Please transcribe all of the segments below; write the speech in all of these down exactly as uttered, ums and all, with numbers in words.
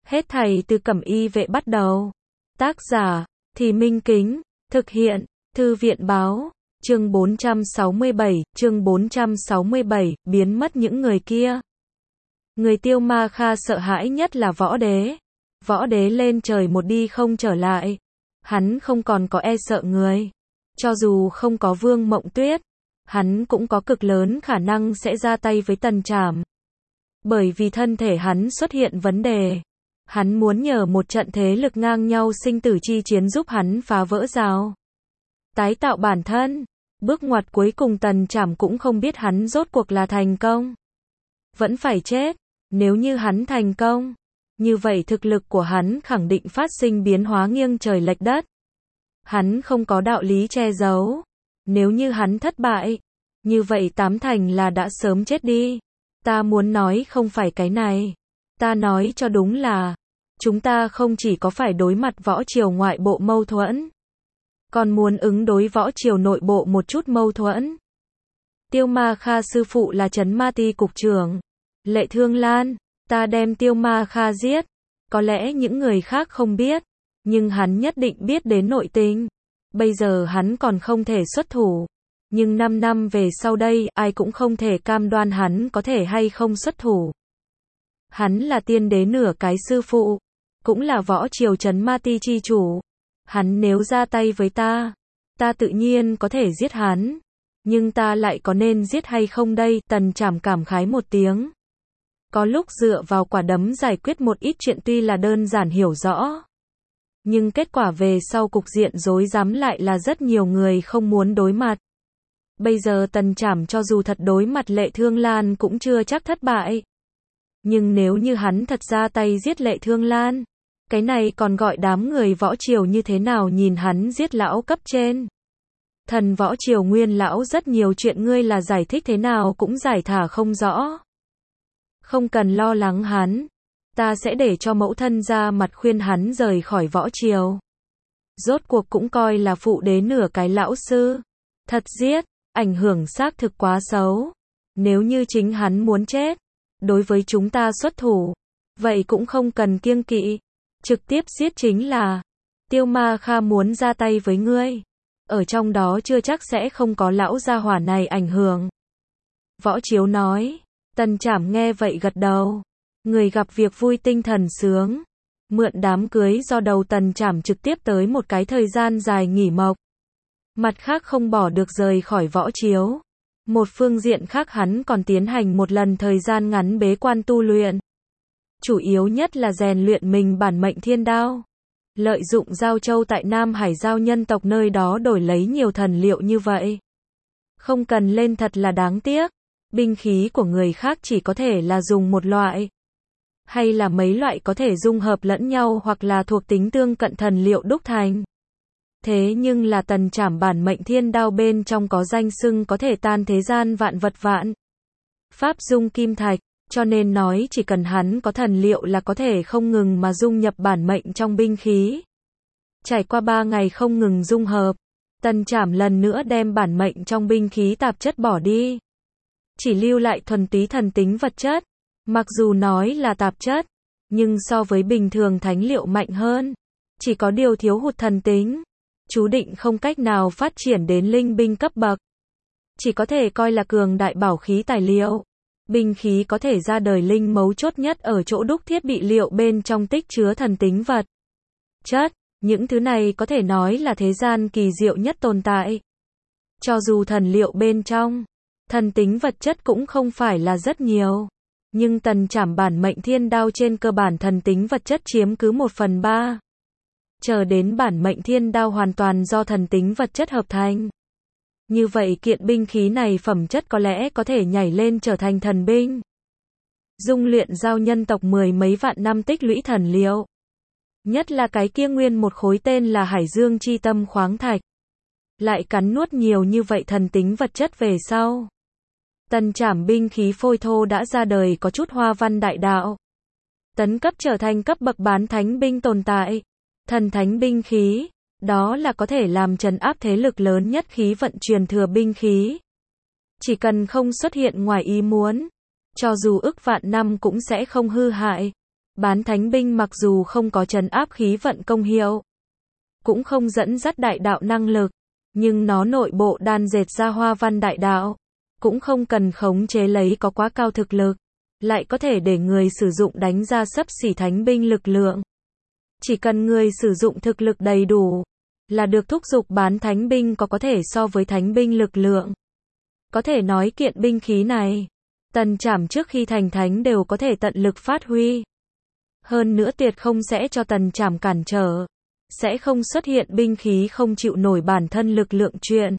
Hết thảy từ Cẩm Y vệ bắt đầu. Tác giả, Thì Minh Kính, thực hiện, Thư viện báo, chương bốn trăm sáu mươi bảy, chương bốn trăm sáu mươi bảy, biến mất những người kia. Người Tiêu Ma Kha sợ hãi nhất là Võ Đế. Võ Đế lên trời một đi không trở lại. Hắn không còn có e sợ người. Cho dù không có Vương Mộng Tuyết, hắn cũng có cực lớn khả năng sẽ ra tay với Tần Trảm. Bởi vì thân thể hắn xuất hiện vấn đề. Hắn muốn nhờ một trận thế lực ngang nhau sinh tử chi chiến giúp hắn phá vỡ rào. Tái tạo bản thân. Bước ngoặt cuối cùng Tần Trảm cũng không biết hắn rốt cuộc là thành công. Vẫn phải chết. Nếu như hắn thành công, như vậy thực lực của hắn khẳng định phát sinh biến hóa nghiêng trời lệch đất. Hắn không có đạo lý che giấu. Nếu như hắn thất bại, như vậy tám thành là đã sớm chết đi. Ta muốn nói không phải cái này. Ta nói cho đúng là, chúng ta không chỉ có phải đối mặt võ triều ngoại bộ mâu thuẫn, còn muốn ứng đối võ triều nội bộ một chút mâu thuẫn. Tiêu Ma Kha sư phụ là Trấn Ma Ti cục trưởng. Lệ Thương Lan, ta đem Tiêu Ma Kha giết. Có lẽ những người khác không biết, nhưng hắn nhất định biết đến nội tình. Bây giờ hắn còn không thể xuất thủ. Nhưng năm năm về sau đây, ai cũng không thể cam đoan hắn có thể hay không xuất thủ. Hắn là tiên đế nửa cái sư phụ, cũng là võ triều Trấn Ma Ti chi chủ. Hắn nếu ra tay với ta, ta tự nhiên có thể giết hắn. Nhưng ta lại có nên giết hay không đây? Tần Trảm cảm khái một tiếng. Có lúc dựa vào quả đấm giải quyết một ít chuyện tuy là đơn giản hiểu rõ. Nhưng kết quả về sau cục diện rối rắm lại là rất nhiều người không muốn đối mặt. Bây giờ Tần Trảm cho dù thật đối mặt Lệ Thương Lan cũng chưa chắc thất bại. Nhưng nếu như hắn thật ra tay giết Lệ Thương Lan, cái này còn gọi đám người võ triều như thế nào nhìn hắn giết lão cấp trên. Thần võ triều Nguyên lão rất nhiều chuyện ngươi là giải thích thế nào cũng giải thả không rõ. Không cần lo lắng hắn, ta sẽ để cho mẫu thân ra mặt khuyên hắn rời khỏi võ triều. Rốt cuộc cũng coi là phụ đế nửa cái lão sư. Thật giết, ảnh hưởng xác thực quá xấu. Nếu như chính hắn muốn chết, đối với chúng ta xuất thủ, vậy cũng không cần kiêng kỵ. Trực tiếp giết chính là, Tiêu Ma Kha muốn ra tay với ngươi. Ở trong đó chưa chắc sẽ không có lão gia hỏa này ảnh hưởng. Võ Chiếu nói. Tần Trảm nghe vậy gật đầu. Người gặp việc vui tinh thần sướng. Mượn đám cưới do đầu Tần Trảm trực tiếp tới một cái thời gian dài nghỉ mộc. Mặt khác không bỏ được rời khỏi Võ Chiếu. Một phương diện khác hắn còn tiến hành một lần thời gian ngắn bế quan tu luyện. Chủ yếu nhất là rèn luyện mình bản mệnh thiên đao. Lợi dụng Giao Châu tại Nam Hải Giao nhân tộc nơi đó đổi lấy nhiều thần liệu như vậy. Không cần lên thật là đáng tiếc. Binh khí của người khác chỉ có thể là dùng một loại, hay là mấy loại có thể dung hợp lẫn nhau hoặc là thuộc tính tương cận thần liệu đúc thành. Thế nhưng là Tần Trảm bản mệnh thiên đao bên trong có danh xưng có thể tan thế gian vạn vật vạn pháp dung kim thạch, cho nên nói chỉ cần hắn có thần liệu là có thể không ngừng mà dung nhập bản mệnh trong binh khí. Trải qua ba ngày không ngừng dung hợp, Tần Trảm lần nữa đem bản mệnh trong binh khí tạp chất bỏ đi. Chỉ lưu lại thuần túy thần tính vật chất. Mặc dù nói là tạp chất, nhưng so với bình thường thánh liệu mạnh hơn. Chỉ có điều thiếu hụt thần tính. Chú định không cách nào phát triển đến linh binh cấp bậc. Chỉ có thể coi là cường đại bảo khí tài liệu. Binh khí có thể ra đời linh mấu chốt nhất ở chỗ đúc thiết bị liệu bên trong tích chứa thần tính vật chất. Những thứ này có thể nói là thế gian kỳ diệu nhất tồn tại. Cho dù thần liệu bên trong, thần tính vật chất cũng không phải là rất nhiều. Nhưng Tần Trảm bản mệnh thiên đao trên cơ bản thần tính vật chất chiếm cứ một phần ba. Chờ đến bản mệnh thiên đao hoàn toàn do thần tính vật chất hợp thành. Như vậy kiện binh khí này phẩm chất có lẽ có thể nhảy lên trở thành thần binh. Dung luyện giao nhân tộc mười mấy vạn năm tích lũy thần liệu. Nhất là cái kia nguyên một khối tên là Hải Dương chi tâm khoáng thạch. Lại cắn nuốt nhiều như vậy thần tính vật chất về sau. Tần Trảm binh khí phôi thô đã ra đời có chút hoa văn đại đạo. Tấn cấp trở thành cấp bậc bán thánh binh tồn tại. Thần thánh binh khí, đó là có thể làm trấn áp thế lực lớn nhất khí vận truyền thừa binh khí. Chỉ cần không xuất hiện ngoài ý muốn, cho dù ức vạn năm cũng sẽ không hư hại. Bán thánh binh mặc dù không có trấn áp khí vận công hiệu, cũng không dẫn dắt đại đạo năng lực, nhưng nó nội bộ đan dệt ra hoa văn đại đạo, cũng không cần khống chế lấy có quá cao thực lực, lại có thể để người sử dụng đánh ra xấp xỉ thánh binh lực lượng. Chỉ cần người sử dụng thực lực đầy đủ, là được thúc giục bán thánh binh có có thể so với thánh binh lực lượng. Có thể nói kiện binh khí này, Tần Trảm trước khi thành thánh đều có thể tận lực phát huy. Hơn nữa tuyệt không sẽ cho Tần Trảm cản trở, sẽ không xuất hiện binh khí không chịu nổi bản thân lực lượng chuyện.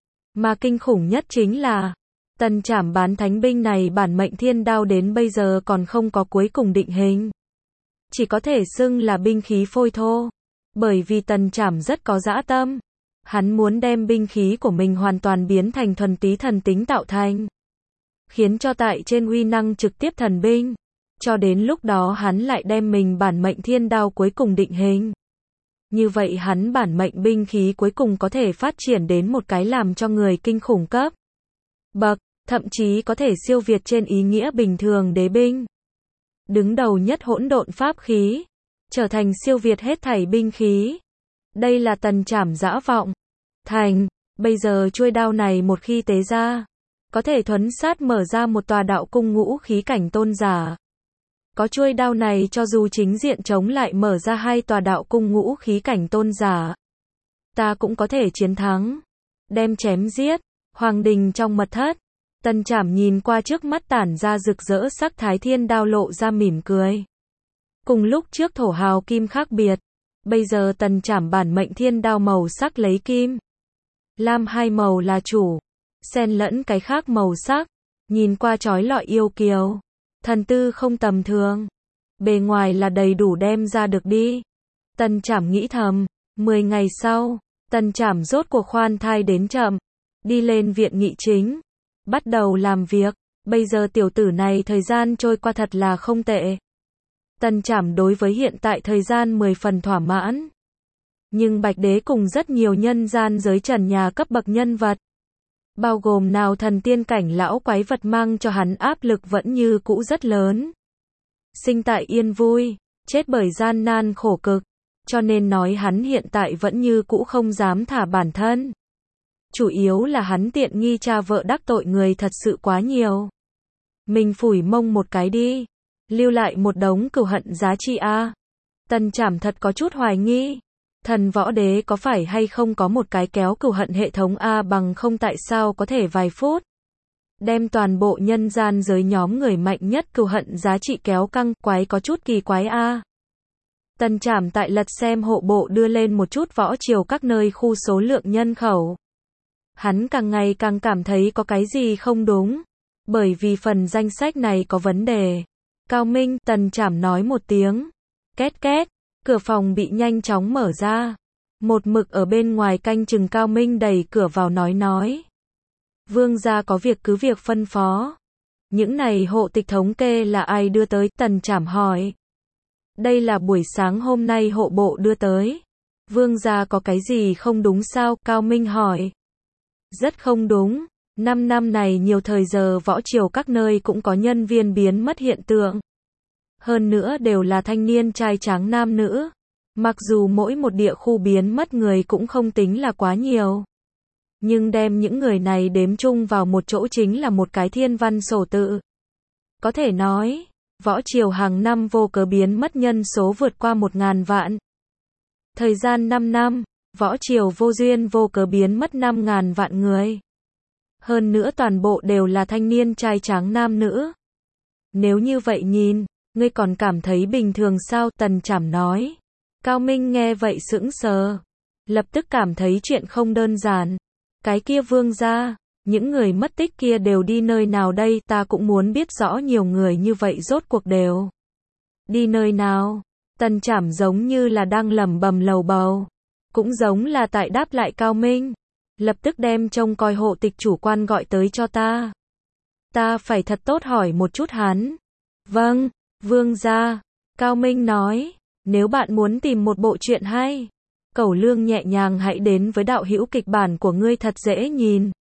Mà kinh khủng nhất chính là, Tần Trảm bán thánh binh này bản mệnh thiên đao đến bây giờ còn không có cuối cùng định hình. Chỉ có thể xưng là binh khí phôi thô. Bởi vì Tần Trảm rất có dã tâm. Hắn muốn đem binh khí của mình hoàn toàn biến thành thuần túy thần tính tạo thành. Khiến cho tại trên uy năng trực tiếp thần binh. Cho đến lúc đó hắn lại đem mình bản mệnh thiên đao cuối cùng định hình. Như vậy hắn bản mệnh binh khí cuối cùng có thể phát triển đến một cái làm cho người kinh khủng cấp bậc, thậm chí có thể siêu việt trên ý nghĩa bình thường đế binh. Đứng đầu nhất hỗn độn pháp khí, trở thành siêu việt hết thảy binh khí. Đây là Tần Trảm dã vọng. Thành, bây giờ chuôi đao này một khi tế ra, có thể thuấn sát mở ra một tòa đạo cung ngũ khí cảnh tôn giả. Có chuôi đao này cho dù chính diện chống lại mở ra hai tòa đạo cung ngũ khí cảnh tôn giả, ta cũng có thể chiến thắng. Đem chém giết, hoàng đình trong mật thất. Tần Trảm nhìn qua trước mắt tản ra rực rỡ sắc thái thiên đao lộ ra mỉm cười. Cùng lúc trước thổ hào kim khác biệt, bây giờ Tần Trảm bản mệnh thiên đao màu sắc lấy kim, lam hai màu là chủ, xen lẫn cái khác màu sắc, nhìn qua chói lọi yêu kiều, thần tư không tầm thường. Bề ngoài là đầy đủ đem ra được đi. Tần Trảm nghĩ thầm, mười ngày sau, Tần Trảm rốt cuộc khoan thai đến chậm, đi lên viện nghị chính, bắt đầu làm việc. Bây giờ tiểu tử này thời gian trôi qua thật là không tệ. Tần Trảm đối với hiện tại thời gian mười phần thỏa mãn. Nhưng Bạch Đế cùng rất nhiều nhân gian giới trần nhà cấp bậc nhân vật, bao gồm nào thần tiên cảnh lão quái vật mang cho hắn áp lực vẫn như cũ rất lớn. Sinh tại yên vui, chết bởi gian nan khổ cực, cho nên nói hắn hiện tại vẫn như cũ không dám thả bản thân. Chủ yếu là hắn tiện nghi cha vợ đắc tội người thật sự quá nhiều. Mình phủi mông một cái đi, lưu lại một đống cừu hận giá trị a. Tần Trảm thật có chút hoài nghi, thần võ đế có phải hay không có một cái kéo cừu hận hệ thống a, bằng không tại sao có thể vài phút đem toàn bộ nhân gian giới nhóm người mạnh nhất cừu hận giá trị kéo căng, quái có chút kỳ quái a. Tần Trảm tại lật xem hộ bộ đưa lên một chút võ triều các nơi khu số lượng nhân khẩu. Hắn càng ngày càng cảm thấy có cái gì không đúng, bởi vì phần danh sách này có vấn đề. Cao Minh, Tần Trảm nói một tiếng. Két két, cửa phòng bị nhanh chóng mở ra. Một mực ở bên ngoài canh chừng Cao Minh đẩy cửa vào nói nói. Vương gia có việc cứ việc phân phó. Những này hộ tịch thống kê là ai đưa tới? Tần Trảm hỏi. Đây là buổi sáng hôm nay hộ bộ đưa tới. Vương gia có cái gì không đúng sao? Cao Minh hỏi. Rất không đúng. Năm năm này nhiều thời giờ võ triều các nơi cũng có nhân viên biến mất hiện tượng. Hơn nữa đều là thanh niên trai tráng nam nữ. Mặc dù mỗi một địa khu biến mất người cũng không tính là quá nhiều. Nhưng đem những người này đếm chung vào một chỗ chính là một cái thiên văn sổ tự. Có thể nói, võ triều hàng năm vô cớ biến mất nhân số vượt qua một ngàn vạn. Thời gian năm năm, võ triều vô duyên vô cớ biến mất năm ngàn vạn người. Hơn nữa toàn bộ đều là thanh niên trai tráng nam nữ. Nếu như vậy nhìn, ngươi còn cảm thấy bình thường sao? Tần Trảm nói. Cao Minh nghe vậy sững sờ, lập tức cảm thấy chuyện không đơn giản. Cái kia vương gia, những người mất tích kia đều đi nơi nào đây? Ta cũng muốn biết rõ nhiều người như vậy rốt cuộc đều đi nơi nào. Tần Trảm giống như là đang lẩm bẩm lầu bầu, cũng giống là tại đáp lại Cao Minh. Lập tức đem trông coi hộ tịch chủ quan gọi tới cho ta. Ta phải thật tốt hỏi một chút hắn. Vâng, vương gia. Cao Minh nói, nếu bạn muốn tìm một bộ truyện hay, cẩu lương nhẹ nhàng hãy đến với đạo hữu kịch bản của ngươi thật dễ nhìn.